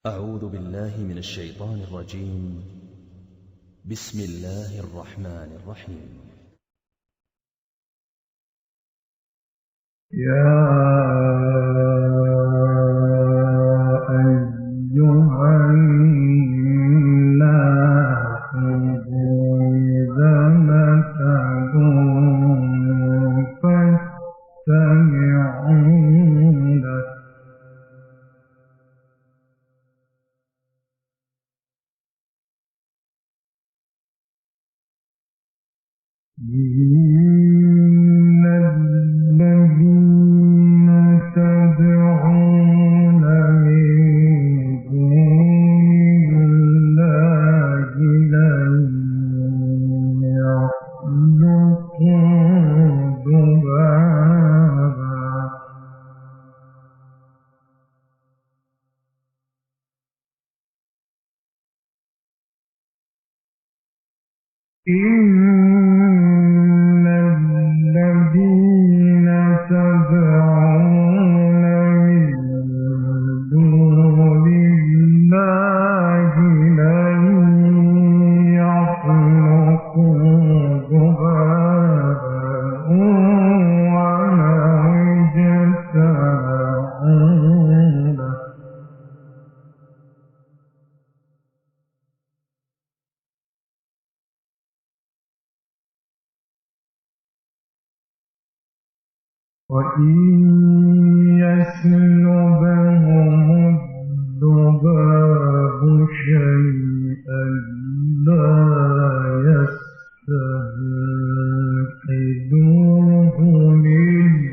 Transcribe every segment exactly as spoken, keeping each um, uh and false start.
أعوذ بالله من الشيطان الرجيم. بسم الله الرحمن الرحيم. يا أيها الناس إذا نتقوا فاستمعوا له إن الذين تدعون من دون الله لن يخلقوا ذبابا إن الذين تدعون من دون الله لن يخلقوا ذبابا ولو اجتمعوا له وإن يسلبهم الذباب شيئا لا يستنقذوه منه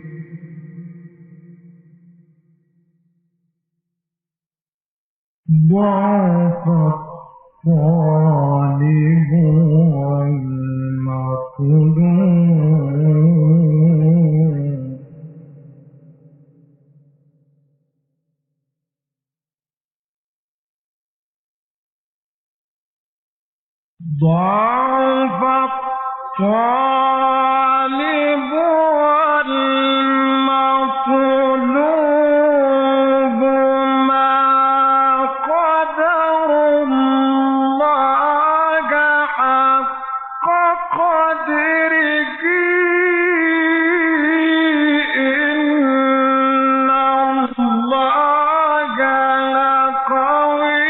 ضعف الطالب والمطلوب ضعف الطالب والمطلوب ما قدر الله حق قدره إن الله لقوي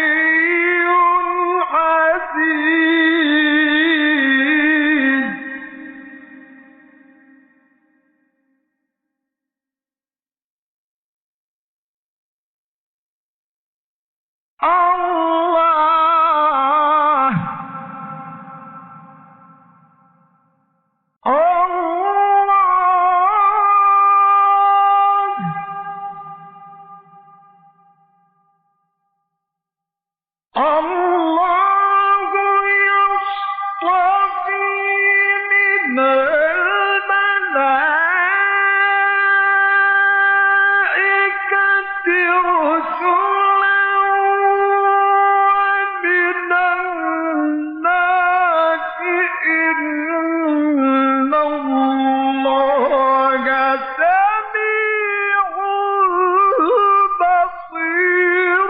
عزيز. الله الله يصطفي من الملائكة رسلا ومن الناس إن الله سميع بصير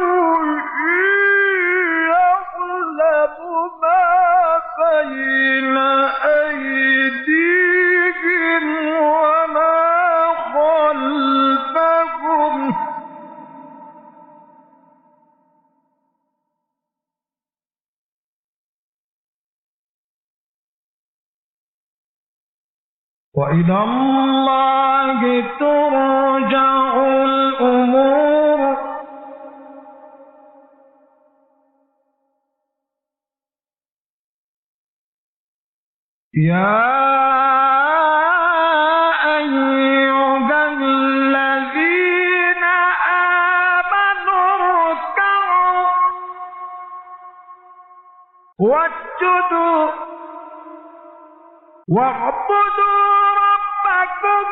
يعلم ما بين أيديهم وما خلفهم وإلى الله ترجع الأمور. يا أيها الذين آمنوا اركعوا واسجدوا واعبدوا ربكم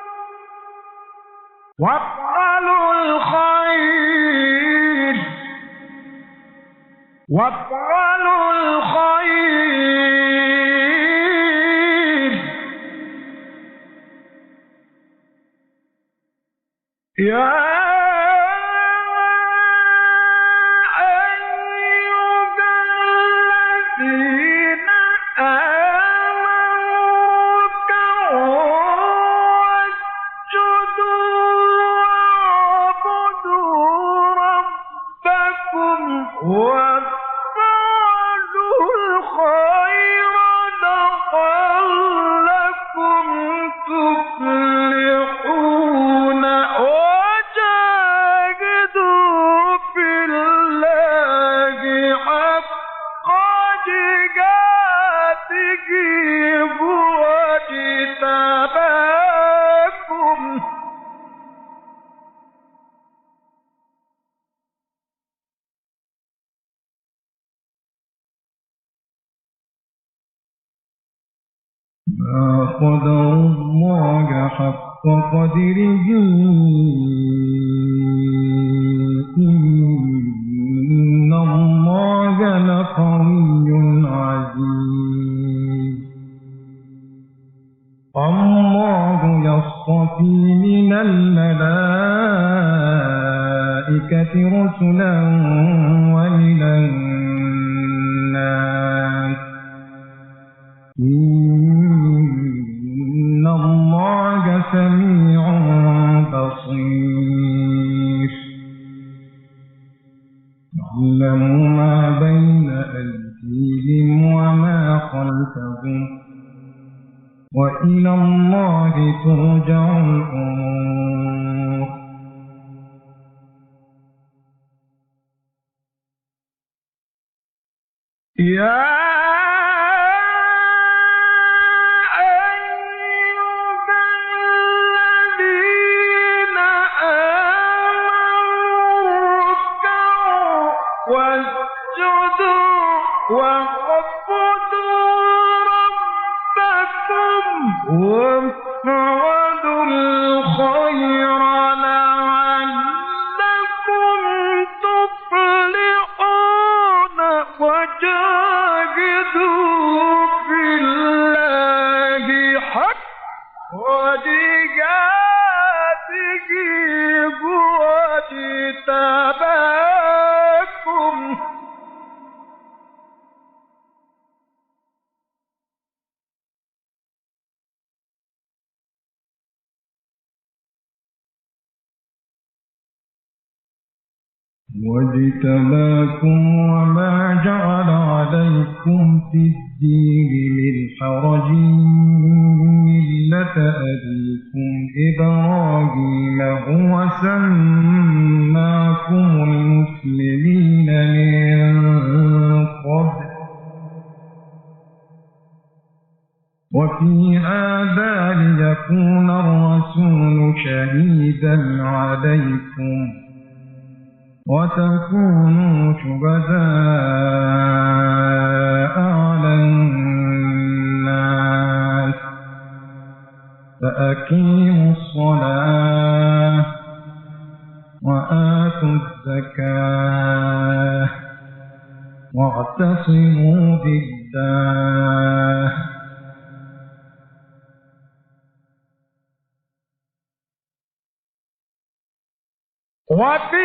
وافعلوا الخير وافعلوا الخير يا وافعلوا الخير لعلكم تفلحون وجاهدوا في الله حق جهاده هو اجتباكم ما قدروا الله حق قدره إن الله لقوي عزيز الله يصطفي من الملائكة رسلا ومن الناس إن الله سميع بصير يعلم ما بين أيديهم وما خلفهم وإلى الله ترجع الأمور يا وافعلوا الخير لعلكم تفلحون وجاهدوا في الله حق جهاده هو اجتباكم واجتباكم وما جعل عليكم في الدين من حرج ملة أبيكم إبراهيم هو سماكم المسلمين من قبل وفي هذا ليكون الرسول شهيدا عليكم وتكونوا شهداء على الناس فأقيموا الصلاة وآتوا الزكاة واعتصموا بالله وفي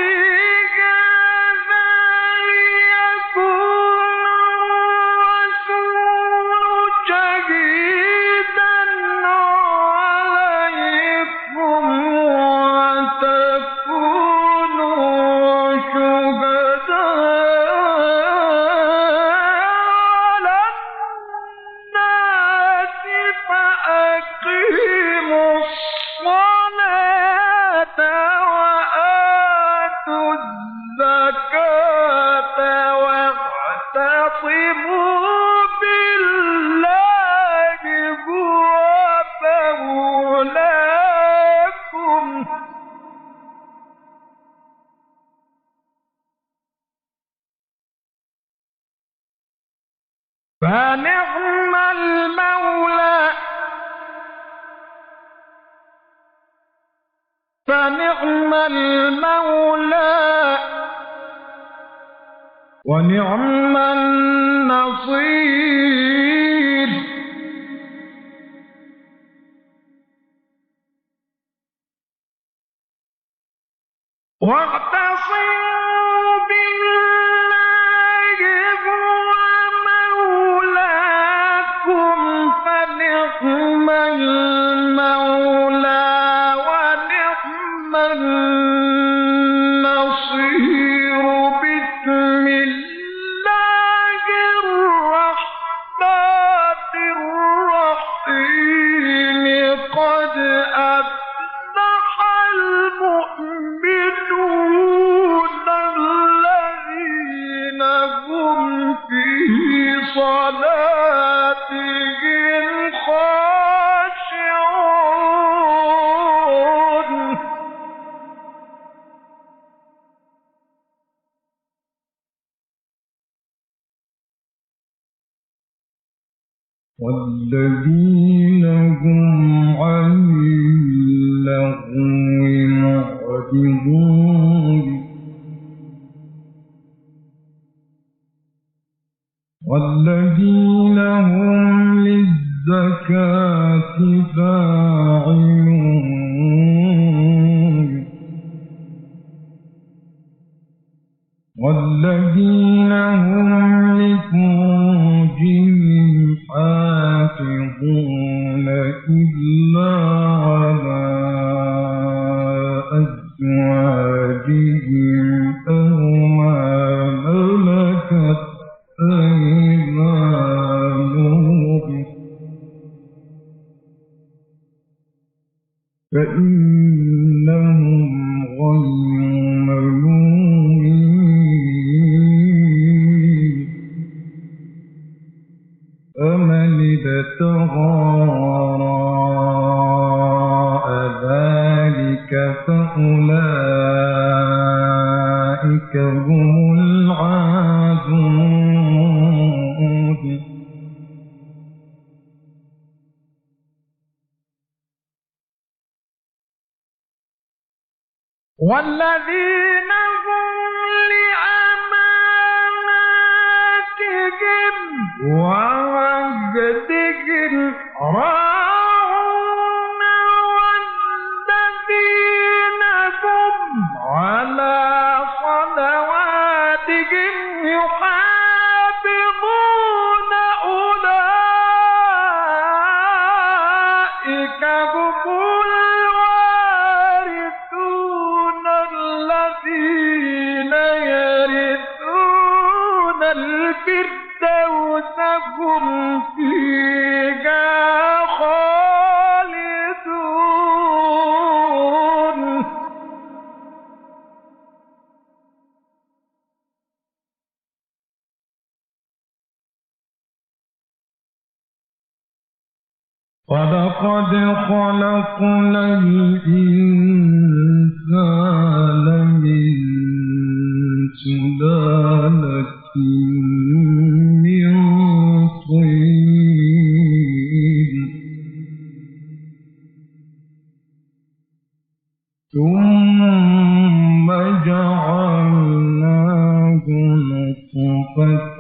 فنعم المولى فنعم المولى ونعم النصير واعتصموا بالله هو مولاكم فنعم المولى ونعم النصير بسم الله والذين هم عن اللغو معرضون والذين هم للزكاة فاعلون والذين هم لفروجهم حافظون إلا على أزواجهم أو ما ملكت أيمانهم فإنهم غير ملومين فمن ابتغى وراء ذلك فأولئك هم العادون والذين هم لأماناتهم وعهدهم راعون والذين هم على صلواتهم يحافظون أولئك هم الوارثون الذين يرثون الفردوس هم فيها خالدون ولقد خلقنا الإنسان من سلالة من طين ثم جعلناه نطفة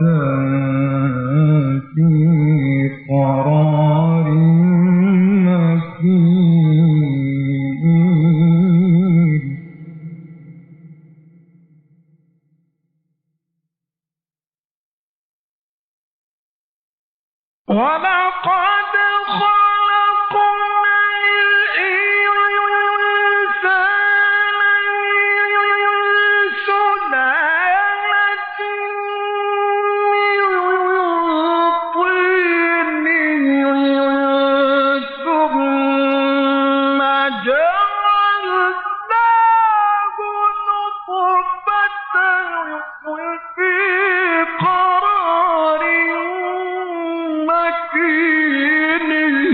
في قرار مكين ولقد خلقنا الإنسان من سلالة من طين ثم جعلناه نطفة في قرار مكين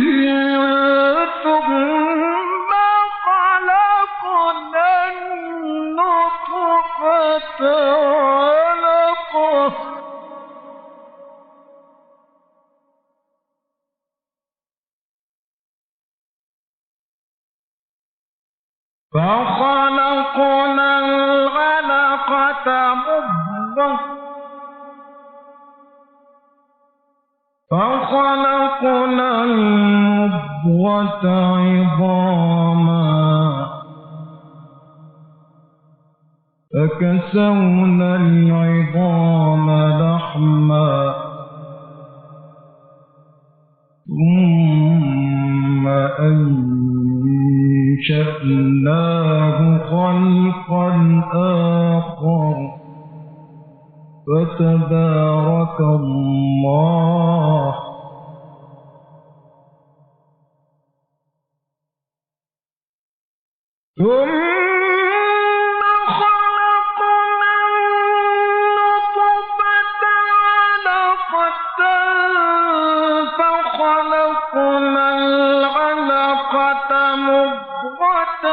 ثم خلقنا النطفة علقة فخلقنا العلقة مضغة فخلقنا المضغة عظاما فكسونا العظام لحما ثم أنشأناه خلقا آخر فتبارك الله ثم خلقنا النطفة علقة فخلقنا العلقة مضغة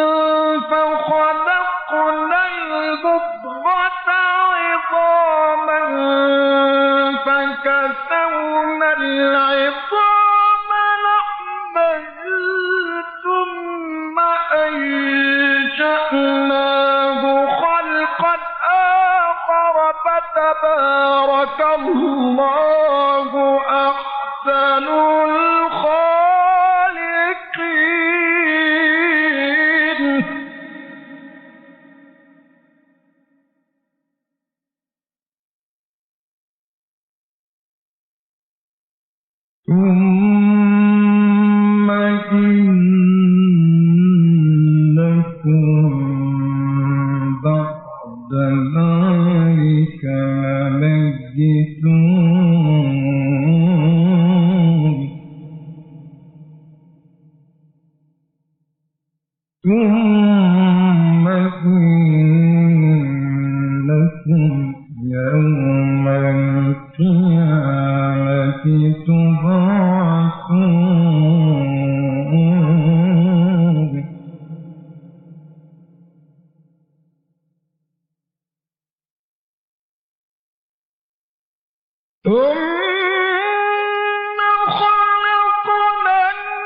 فخلقنا المضغة عظاما فكسونا العظام فتبارك الله أحسن الخالقين. ثم إنكم بعد ذلك لميتون. ثم إنكم يوم القيامة تبعثون. ثم خلقنا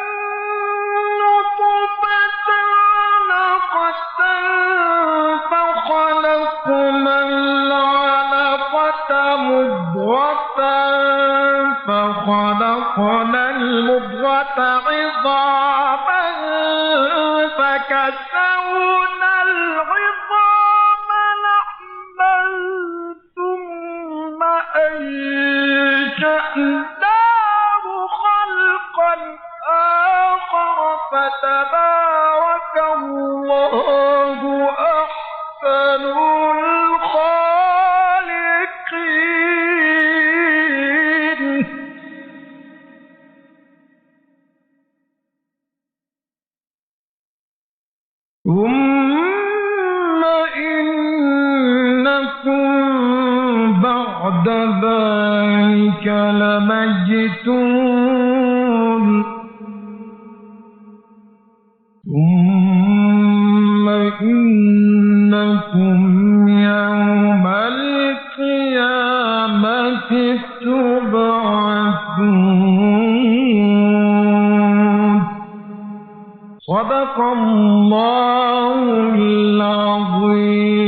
النطفة علقة فخلقنا العلقة مضغة فخلقنا المضغة عظاما فكسونا العظام لحما ثم أنشأناه خلقا آخر فتبارك الله أحسن الخالقين. ثم إنكم بعد ذلك لميتون. ثم إنكم يوم القيامة تبعثون. صدق الله العظيم.